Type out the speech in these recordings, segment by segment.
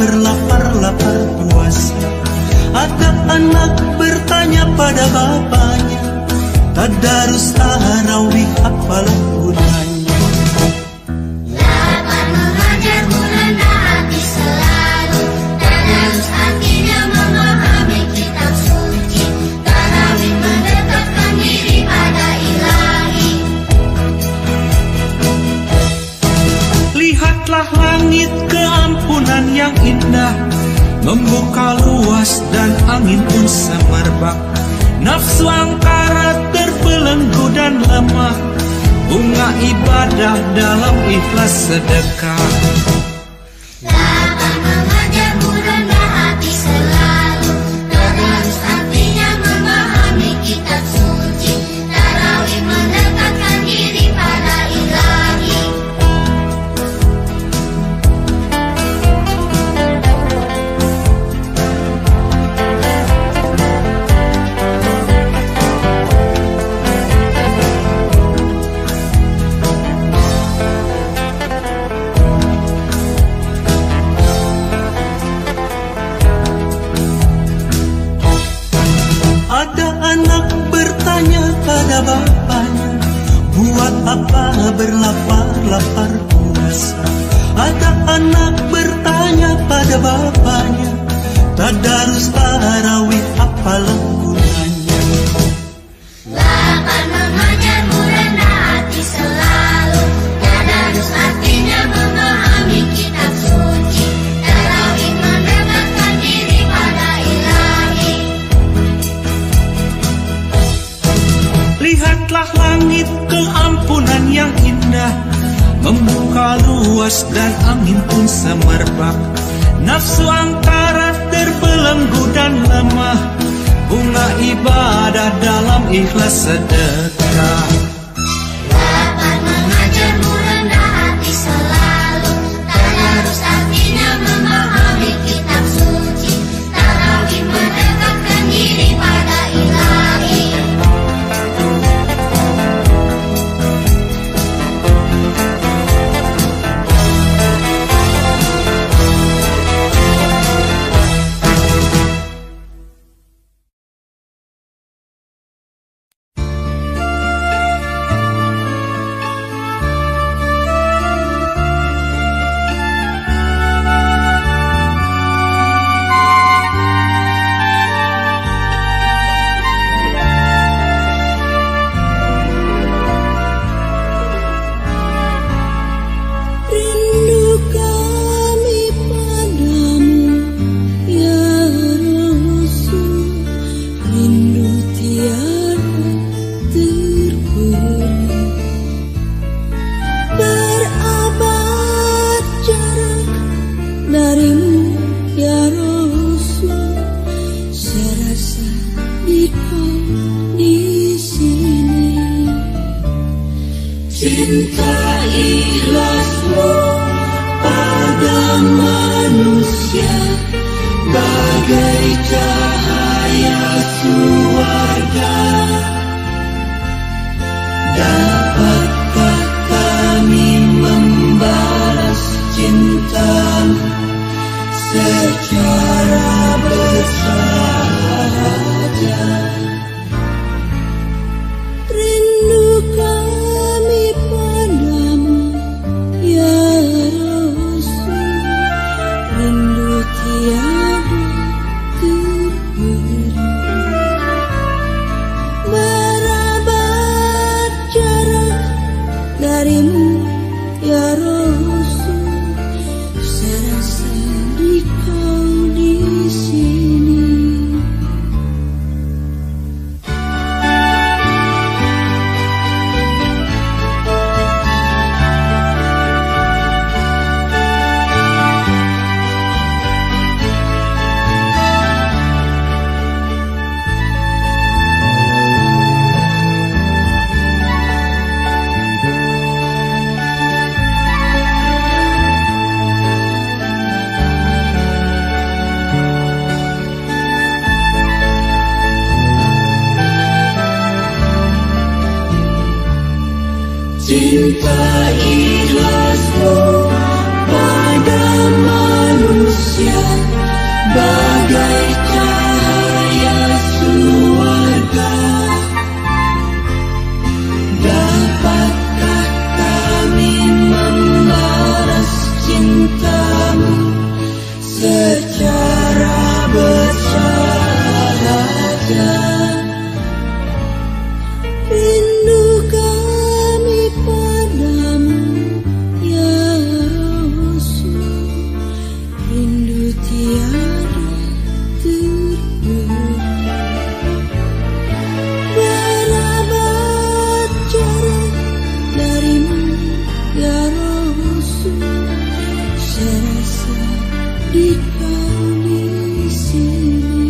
berlapar-lapar puasa. Ada anak bertanya pada bapaknya, tadarus tarawih apalah gunanya? Lapar mengajar merendah hati selalu, tadarus artinya memahami kitab suci, tarawih mendekatkan diri pada ilahi. Lihatlah langit keampunan yang indah, membuka luas dan angin pun semerbak. Nafsu angkara terbelenggu dan lemah, bunga ibadah dalam ikhlas sedekah. Lapar mengajar merendah hati selalu, tadarus artinya memahami kitab suci, tarawih mendekatkan diri pada ilahi. Ada anak bertanya pada bapaknya, buat apa berlapar-lapar puasa? Ada anak bertanya pada bapaknya, tadarus tarawih apalah gunanya? Lapar mengajar merendah hati selalu, tadarus artinya memahami kitab suci, tarawih mendekatkan diri pada ilahi. Lihatlah langit keampunan yang indah, membuka luas dan angin pun semerbak. Nafsu angkara terbelenggu dan lemah, bunga ibadah dalam ikhlas sedekah. Lapar mengajar merendah hati selalu, tadarus artinya memahami kitab suci, tarawih mendekatkan diri pada ilahi. Cinta ikhlasmu pada manusia bagai cahaya surga. Dapatkah kami membalas cintamu secara bersahaja? Rindu kami padamu, ya Rasul. Rindu tiada terberi. Berabad jarak darimu, ya Rasul. Serasa di kau di sini. Cinta ikhlasmu pada manusia manusia bagai cahaya surga. Dapatkah kami membalas cintamu secara bersahaja? Rindu kami padamu ya Rasul, rindu tiada terukur. Berapa jarak darimu ya Rasul, serasa di kau di sini.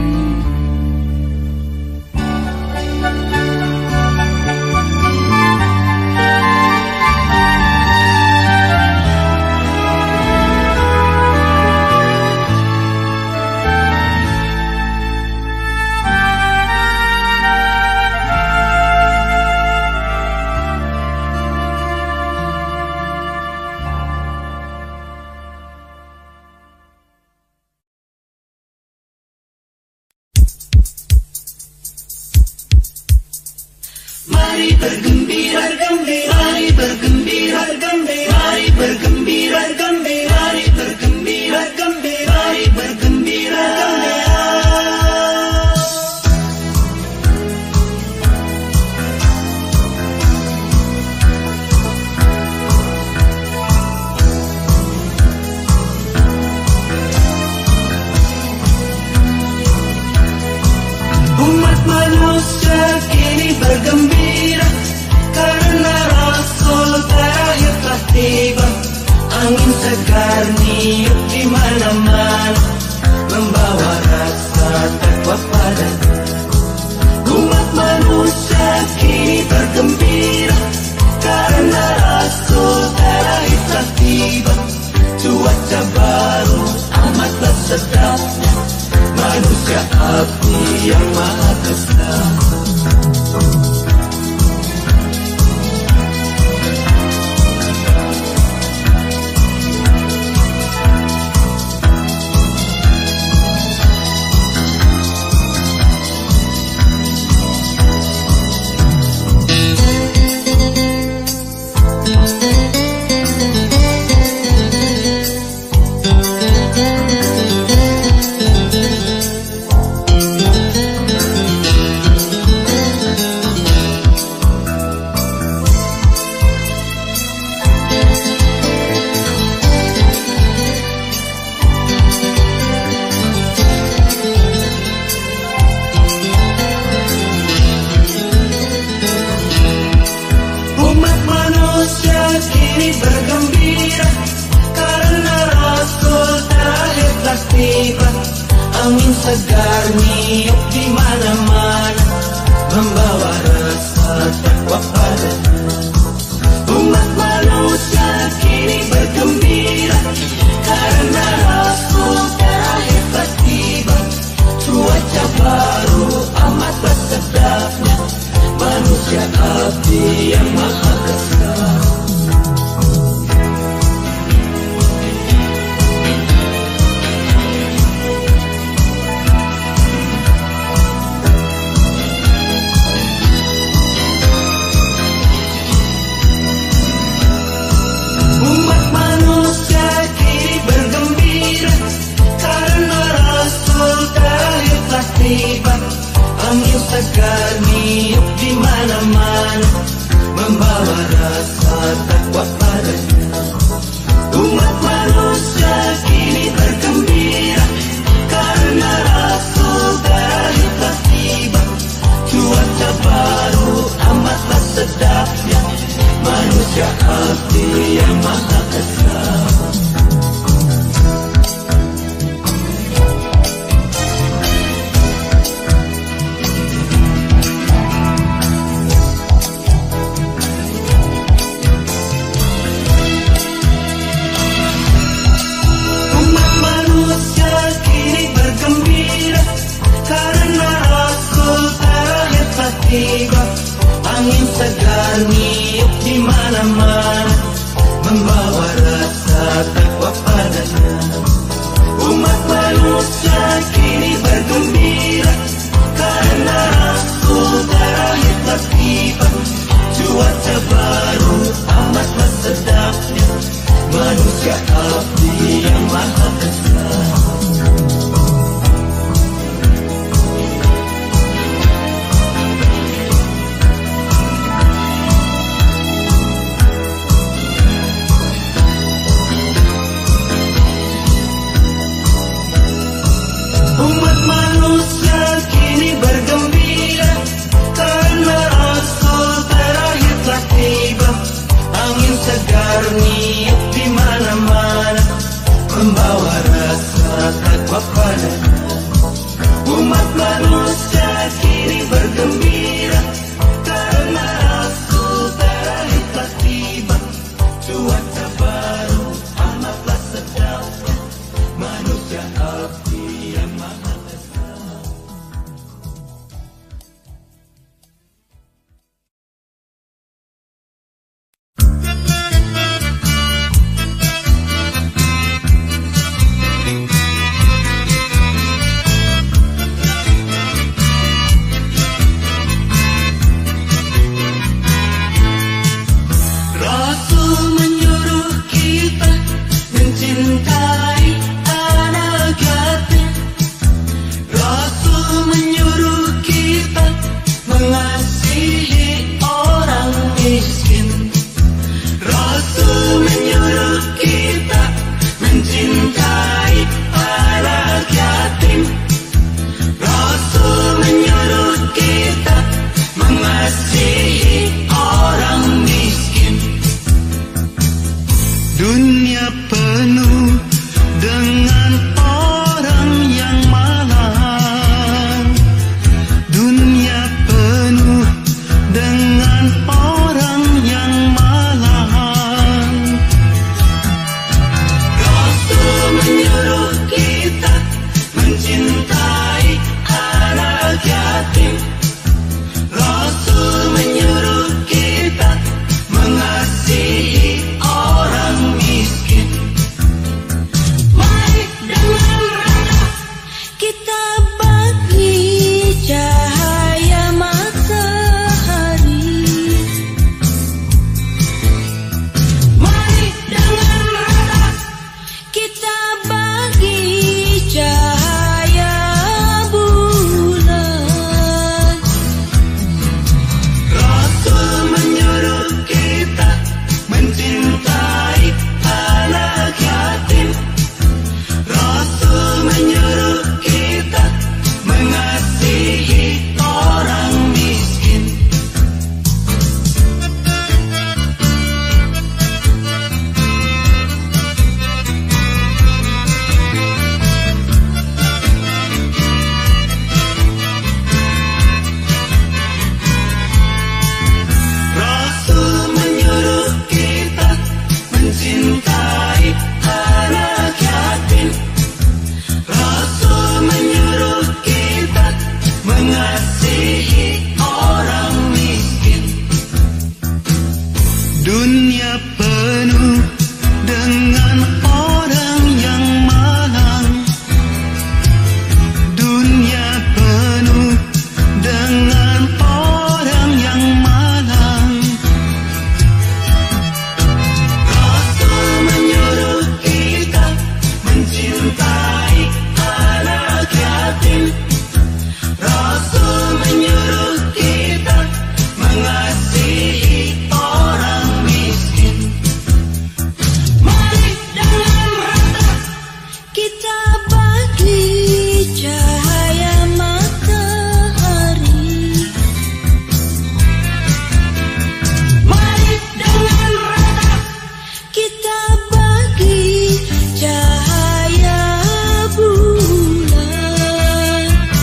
Mari bergembira, gembira, mari bergembira, gembira, mari bergembira, gembira, mari bergembira, gembira, mari bergembira, gembira. Umat manusia kini bergembira karena Rasul terakhir telah tiba. Angin segar niup di mana-mana, membawa rasa takwa padanya. Umat manusia kini bergembira karena Rasul terakhir telah tiba. Cuaca baru amatlah sedapnya, manusia abdi yang maha besar. Kini bergembira karena Rasul terakhir telah tiba. Angin segar niup di mana-mana, membawa rasa takwa padanya. Umat manusia kini bergembira karena Rasul terakhir telah tiba. Cuaca baru amatlah sedapnya, manusia abdi yang maha besar. Angin segar niup di mana-mana, membawa rasa takwa padanya. Umat manusia kini bergembira karena Rasul terakhir telah tiba. Cuaca baru amatlah sedapnya, manusia abdi yang maha besar. Angin segar niup di mana-mana, membawa rasa manusia abdi yang maha besar. Umat manusia kini bergembira karena Rasul terakhir telah tiba. Angin segar niup di mana-mana, membawa rasa takwa padanya. Umat manusia kini bergembira karena Rasul terakhir telah tiba. Cuaca baru amatlah sedap, manusia abdi yang maha besar. Rasul menyuruh kita mencintai anak yatim. Rasul menyuruh kita mengasihi orang miskin. Rasul menyuruh kita mencintai anak yatim. Rasul menyuruh kita mengasihi orang miskin. Dunia penuh dengan orang yang malang. Dunia penuh dengan orang yang malang. Rasul menyuruh kita mencintai anak yatim. Rasul menyuruh kita mengasihi orang miskin. Mari dengan rela Kita bagi cahaya matahari. Mari dengan rela Kita bagi cahaya bulan. Rasul menyuruh kita mencintai anak yatim. Rasul menyuruh kita mengasihi orang miskin. Rasul menyuruh kita mencintai anak yatim. Rasul menyuruh kita mengasihi orang miskin. Dunia penuh dengan orang yang malang. Dunia penuh dengan orang yang malang. Rasul menyuruh kita mencintai anak yatim. Rasul menyuruh kita mengasihi orang miskin. Mari dengan rela Kita bagi cahaya matahari. Mari dengan rela Kita bagi cahaya bulan.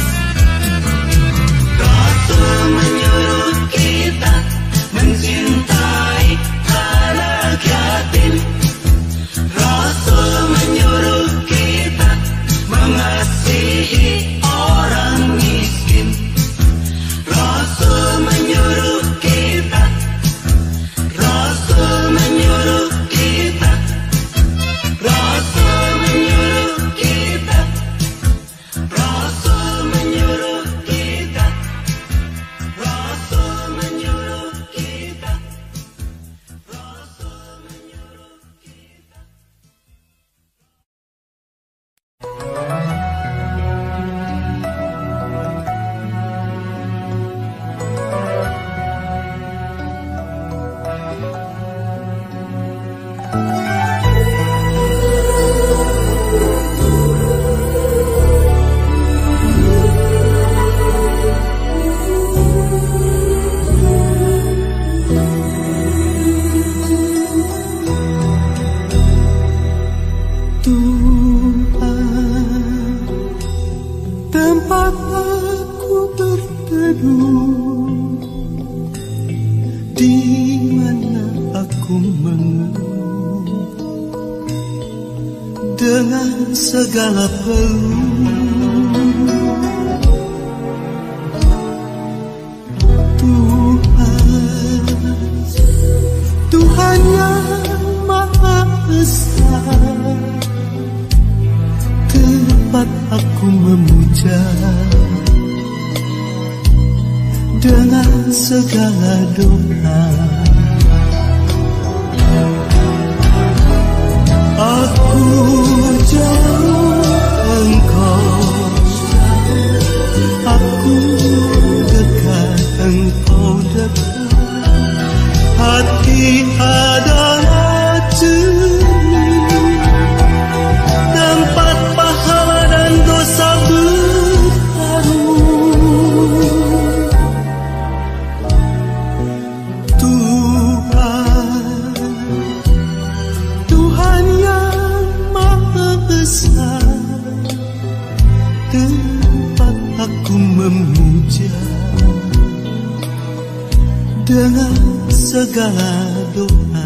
Rasul menyuruh kita mencintai anak yatim. Rasul menyuruh kita mengasihi orang miskin. Rasul menyuruh kita Segala Tuhan yang Maha Esa, tempat aku memuja dengan segala doa. Aku jauh, Engkau jauh, aku dekat, Engkau dekat. Hati adalah jernih, tempat pahala dan dosa bertaruh. Tuhan yang Maha Esa, tempat aku memuja dengan segala doa.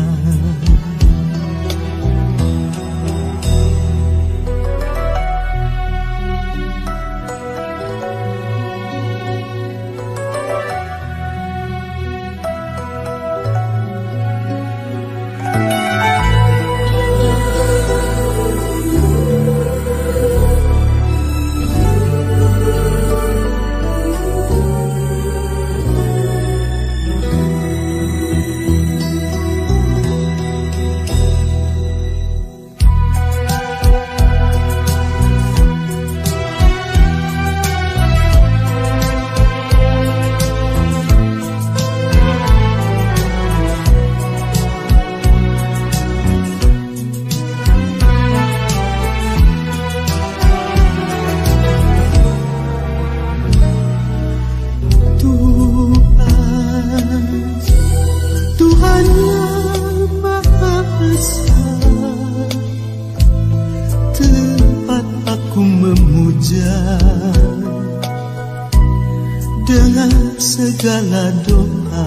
Dengan segala doa,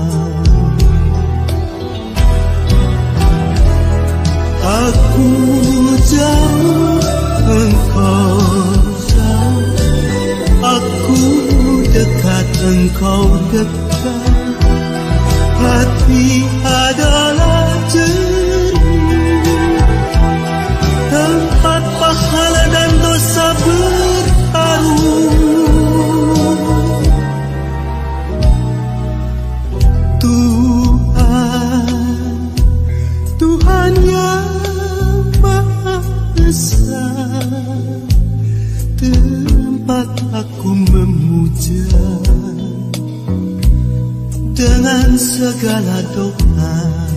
aku jauh, Engkau jauh, aku dekat, Engkau dekat. Hati adalah jernih, tempat pahala dan dosa bertaruh. Tuhan yang Maha Esa, tempat aku memuja dengan segala doa.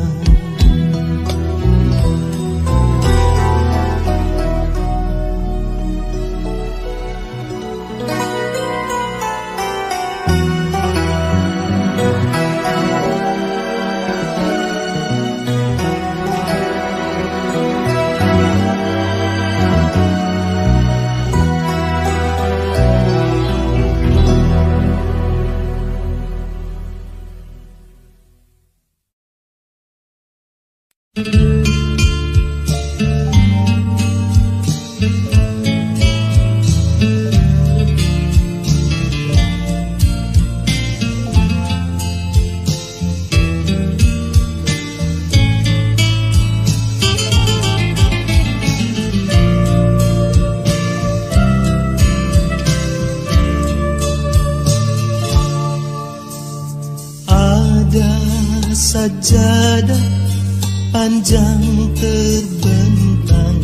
Sajadah panjang terbentang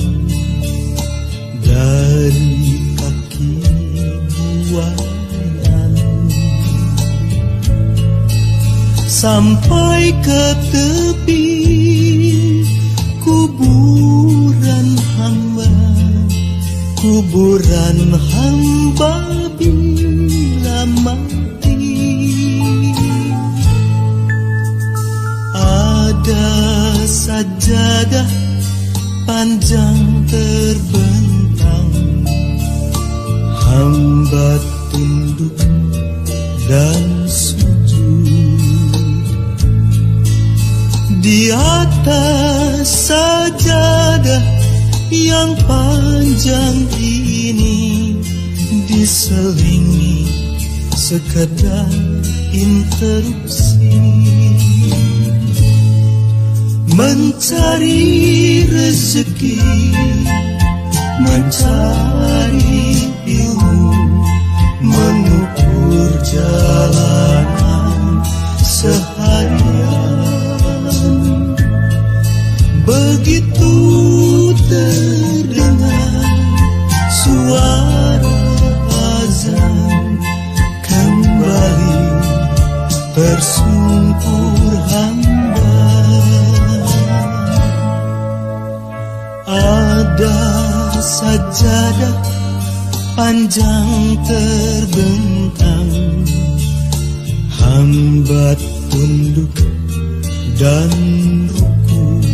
dari kaki buayan sampai ke tepi kubur kuburan hamba bila mati. Ada sajadah panjang terbentang, hamba tunduk dan sujud. Di atas sajadah yang panjang ini diselingi sekedar interupsi, mencari rezeki, mencari ilmu, mengukur jalanan seharian. Begitu terdengar suara azan, kembali tersungkur hamba. Ada sajadah panjang terbentang, hamba tunduk dan ruku.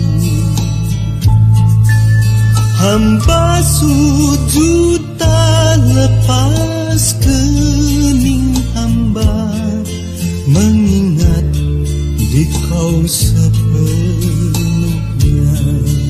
Hamba sujud tak lepas kening hamba, mengingat di kau sepenuhnya.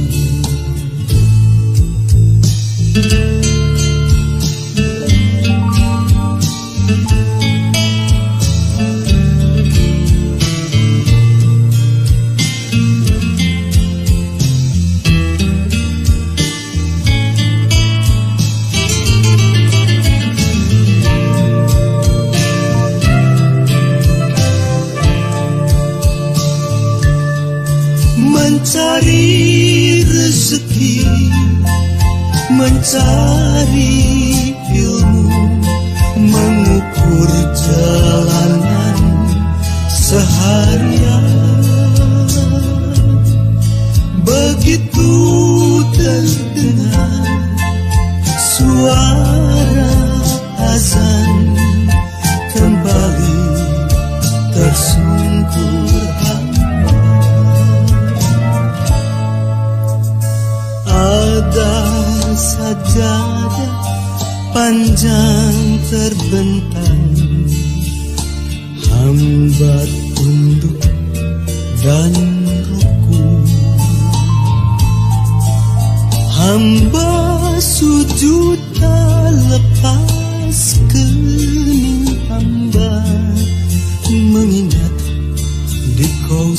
Mencari rezeki, mencari ilmu, mengukur jalanan seharian. Begitu terdengar suara azan, kembali tersungkur hamba. Ada sajadah panjang terbentang, hamba tunduk dan ruku. Hamba sujud tak lepas kening hamba, mengingat di kau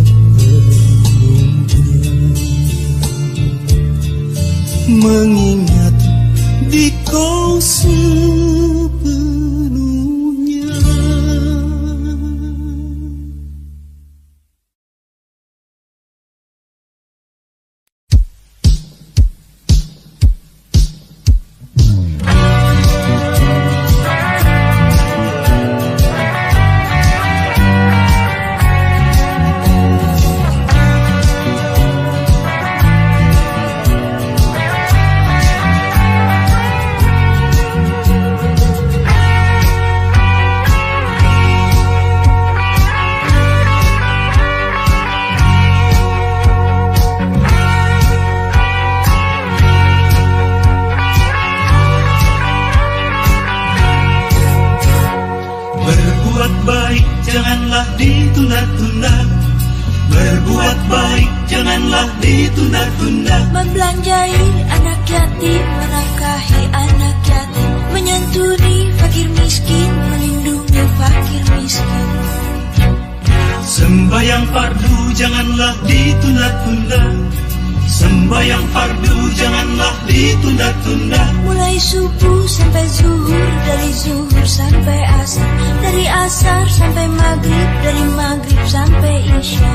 mengingat di kau sepenuhnya. Berbuat baik janganlah ditunda-tunda, berbuat baik janganlah ditunda-tunda. Membelanjai anak yatim, menafkahi anak yatim, menyantuni fakir miskin, melindungi fakir miskin. Sembayang fardu janganlah ditunda-tunda, sembayang fardu janganlah ditunda-tunda. Mulai subuh sampai zuhur, dari zuhur sampai asar, dari asar sampai maghrib, dari maghrib sampai isya.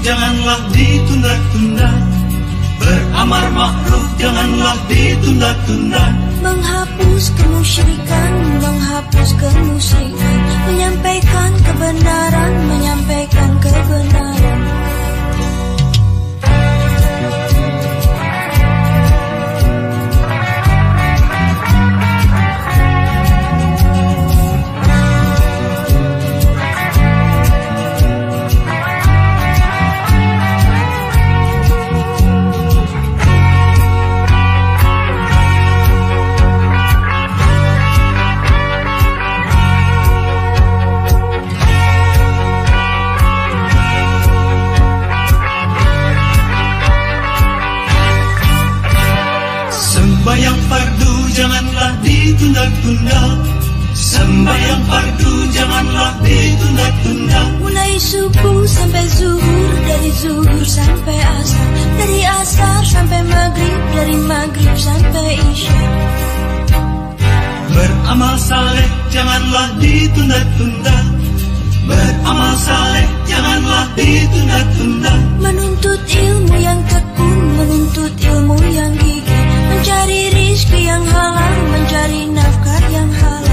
janganlah ditunda-tunda. Beramar ma'ruf janganlah ditunda-tunda. Menghapus kemusyrikan, menghapus kemusyrikan. Menyampaikan kebenaran, menyampaikan kebenaran. Sembahyang fardu janganlah ditunda-tunda. Sembahyang fardu janganlah ditunda-tunda. Mulai subuh sampai zuhur, dari zuhur sampai asar, dari asar sampai maghrib, dari maghrib sampai isya. Beramal saleh janganlah ditunda-tunda. Beramal saleh janganlah ditunda-tunda. Menuntut ilmu yang tekun, menuntut ilmu yang gigih, mencari rizki yang halal, mencari nafkah yang halal.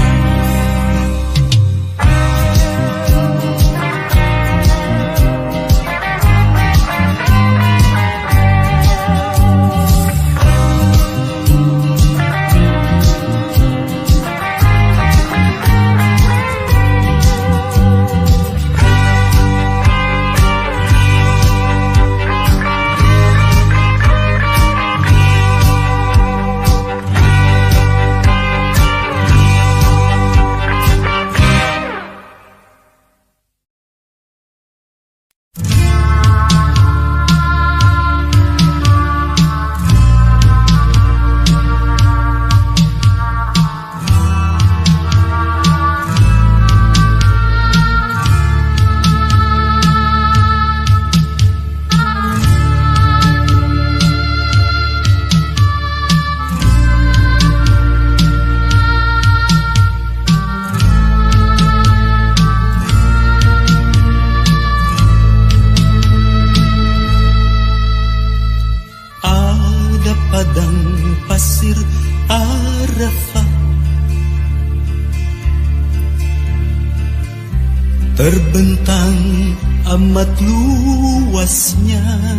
Terbentang amat luasnya,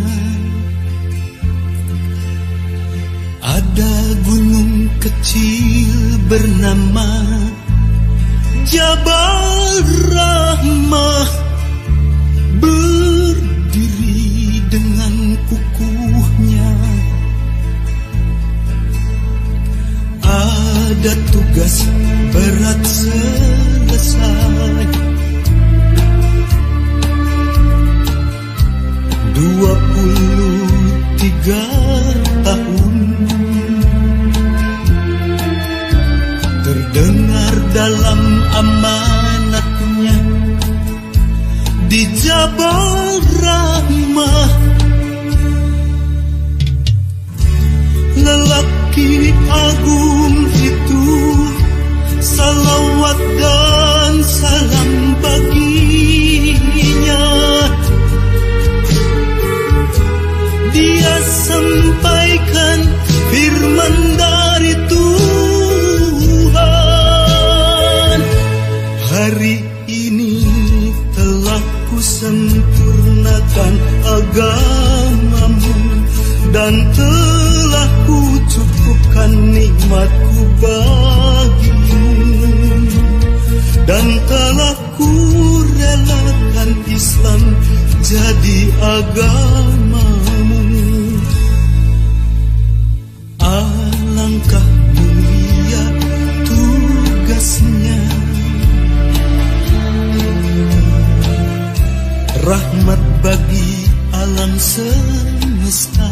ada gunung kecil bernama Jabal Rahmah, berdiri dengan kukuhnya. Ada tugas berat selesai, 23 tahun terdengar dalam amanatnya di Jabal Rahmah. Lelaki agung itu, salawat dan salam baginya. Dia sampaikan firman dari Tuhan. Hari ini telah kusempurnakan agamamu dan telah kucukupkan nikmatku bagimu, dan telah kurelakan Islam jadi agamamu. Alangkah mulia tugasnya, rahmat bagi alam semesta.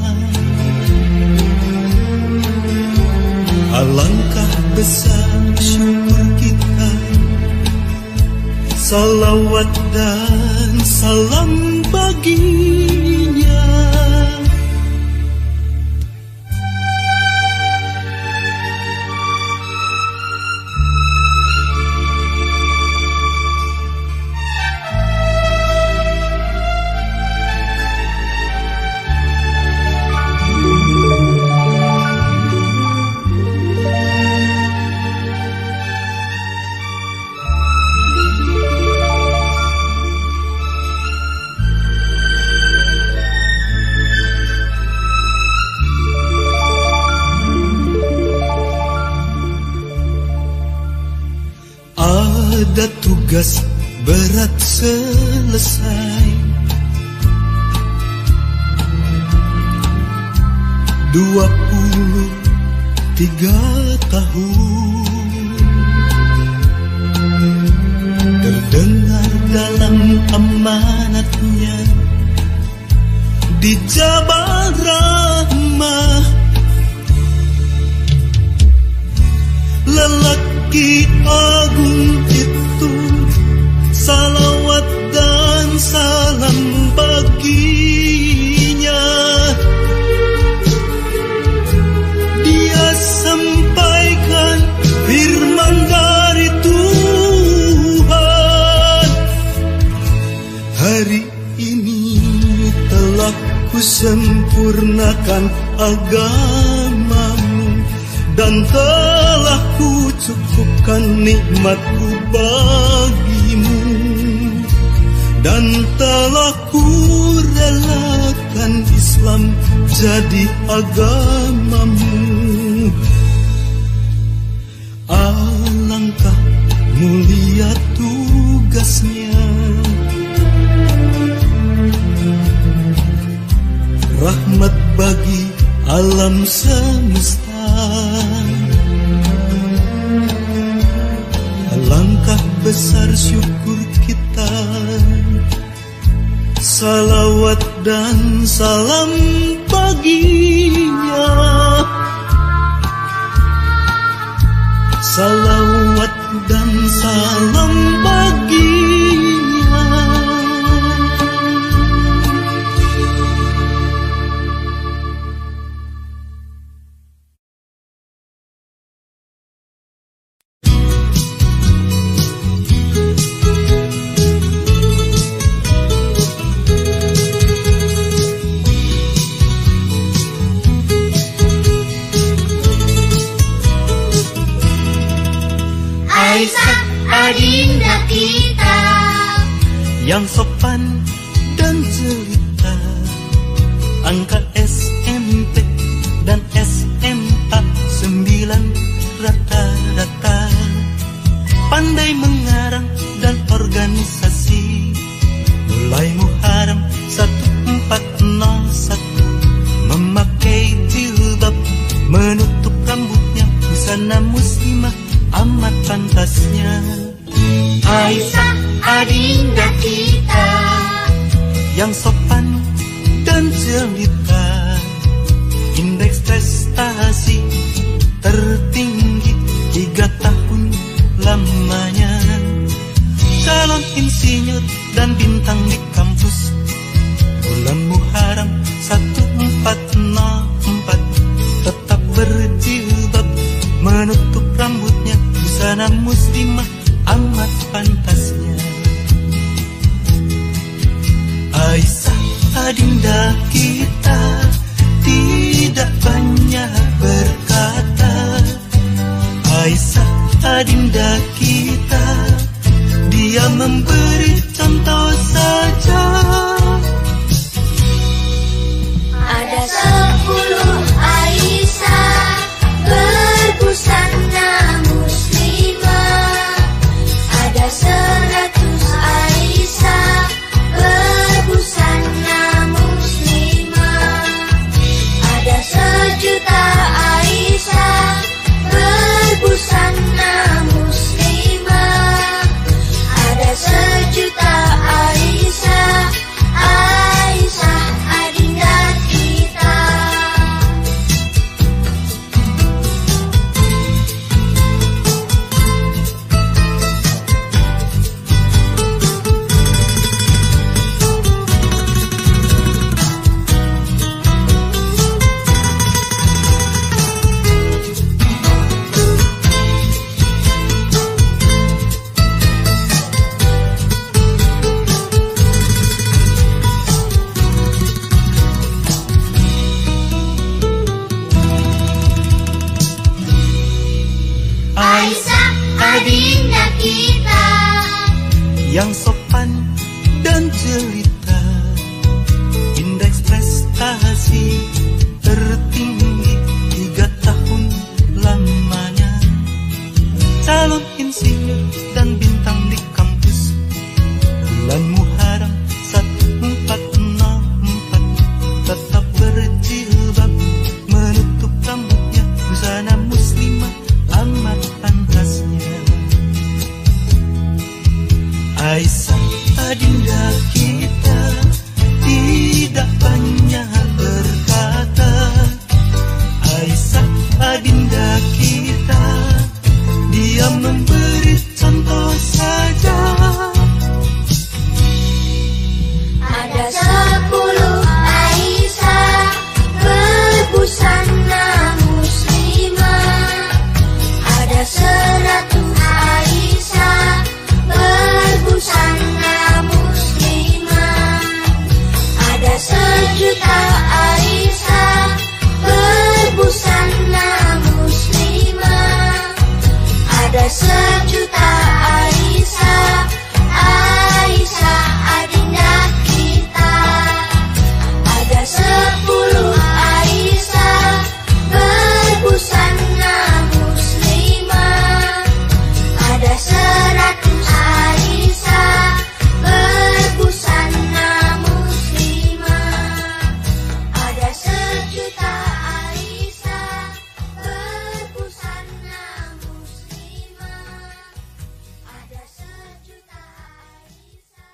Alangkah besar syukur kita, salawat dan salam baginya. Ada tugas berat selesai. 23 tahun terdengar dalam amanatnya di Jabal Rahmah. Lelaki agung itu, salawat dan salam baginya. Dia sampaikan firman dari Tuhan. Hari ini telah kusempurnakan agamamu, dan telah kucukupkan nikmatku bagimu, dan telah kurelakan Islam jadi agamamu. Alangkah mulia tugasnya, rahmat bagi alam semesta. Alangkah besar syukur kita, salawat dan salam baginya. Salawat dan salam baginya. Aisyah adinda kita, yang sopan dan jelita, angka SMP dan SMA 9 rata-rata, pandai mengarang dan organisasi, mulai Muharram 1401, memakai jilbab, menutup rambutnya, busana muslimah amat pantasnya. Aisyah adinda kita, yang sopan dan jelita, indeks prestasi tertinggi 3 tahun lamanya, calon insinyur dan bintang di kampus, bulan Muharram 1404, tetap berjilbab, menutup rambutnya, busana muslimah amat pantasnya. Aisyah adinda kita tidak banyak berkata. Aisyah adinda kita, dia memberi contoh saja. ada 10 Aisyah berbusana muslimah, ada 100 Aisyah berbusana muslimah, ada 1.000.000 Aisyah berbusana muslimah, ada 1.000.000 Aisyah, Aisyah adinda kita. Aisyah adinda kita, yang sopan dan jelita, indeks prestasi tertinggi 3 tahun lamanya, calon insinyur souvenir dan bintang di kampus. Bulan Muharram 1464 tetap berjilbab, menutup rambutnya, busana muslimah amat pantasnya. Aisyah adinda kita tidak banyak berkata. Aisyah adinda kita, dia memberi contoh saja. Ada 10 Aisyah berbusana muslimah. Ada 100 Aisyah berbusana muslimah. Ada 1.000.000 Aisyah berbusana muslimah. Ada 1.000.000 Aisyah, Aisyah adinda kita. Ada 10 Aisyah berbusana muslimah. Ada 100 Aisyah berbusana muslimah. Ada 1.000.000 Aisyah berbusana muslimah. Ada 1.000.000 Aisyah.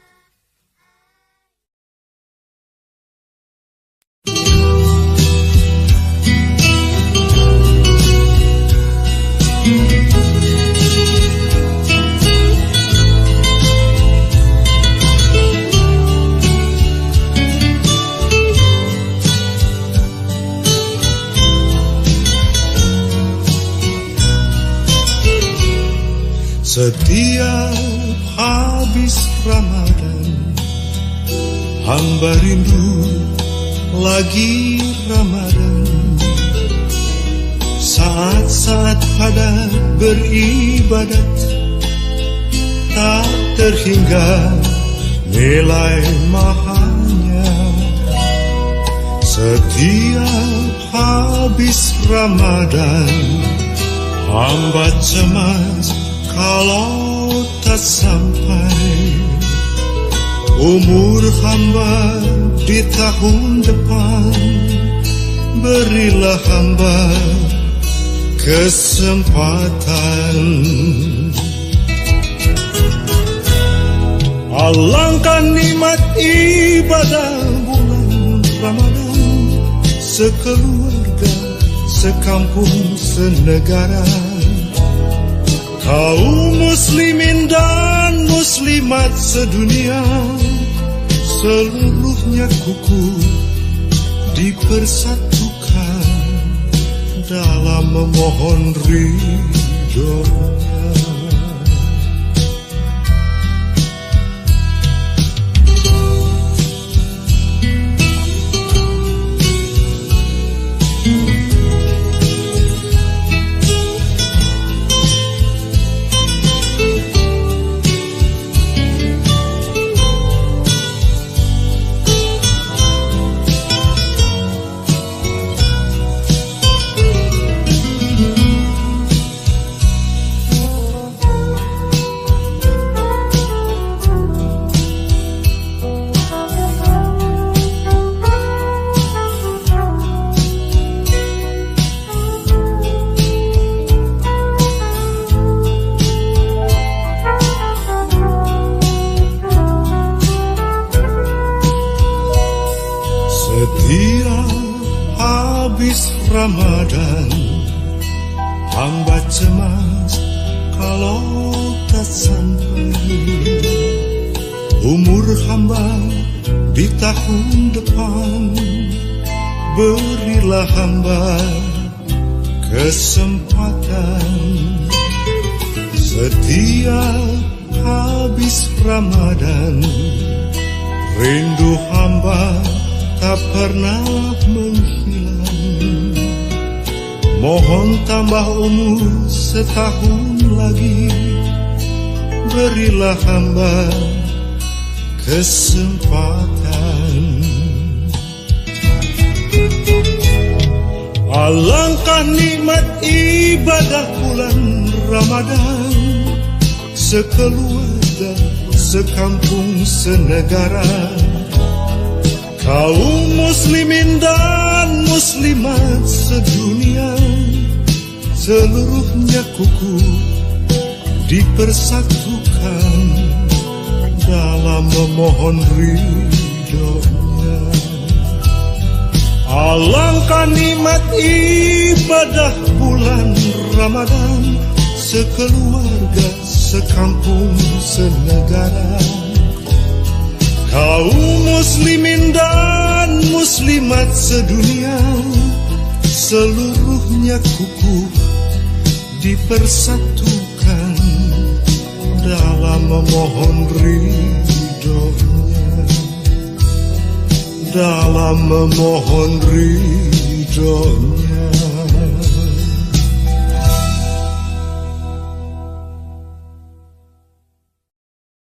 Setiap habis Ramadan, hamba rindu lagi Ramadan. Saat-saat padat beribadat, tak terhingga nilai mahalnya. Setiap habis Ramadan, hamba cemas kalau tak sampai umur hamba di tahun depan. Berilah hamba kesempatan. Alangkah nikmat ibadah bulan Ramadan, sekeluarga, sekampung, senegara. Kaum muslimin dan muslimat sedunia, seluruhnya kuku dipersatukan dalam memohon ridhonya. Setiap habis Ramadan, hamba cemas kalau tak sampai umur hamba di tahun depan. Berilah hamba kesempatan. Setiap habis Ramadan, rindu hamba tak pernah menghilang. Mohon tambah umur setahun lagi, berilah hamba kesempatan. Alangkah nikmat ibadah bulan Ramadan, sekeluarga, sekampung, senegara. Kaum muslimin dan muslimat sedunia, seluruhnya kuku dipersatukan dalam memohon ridhonya. Alangkah nikmat ibadah bulan Ramadan, sekeluarga, sekampung, senegara. Kaum muslimin dan muslimat sedunia, seluruhnya kukuh dipersatukan dalam memohon ridhonya, dalam memohon ridhonya.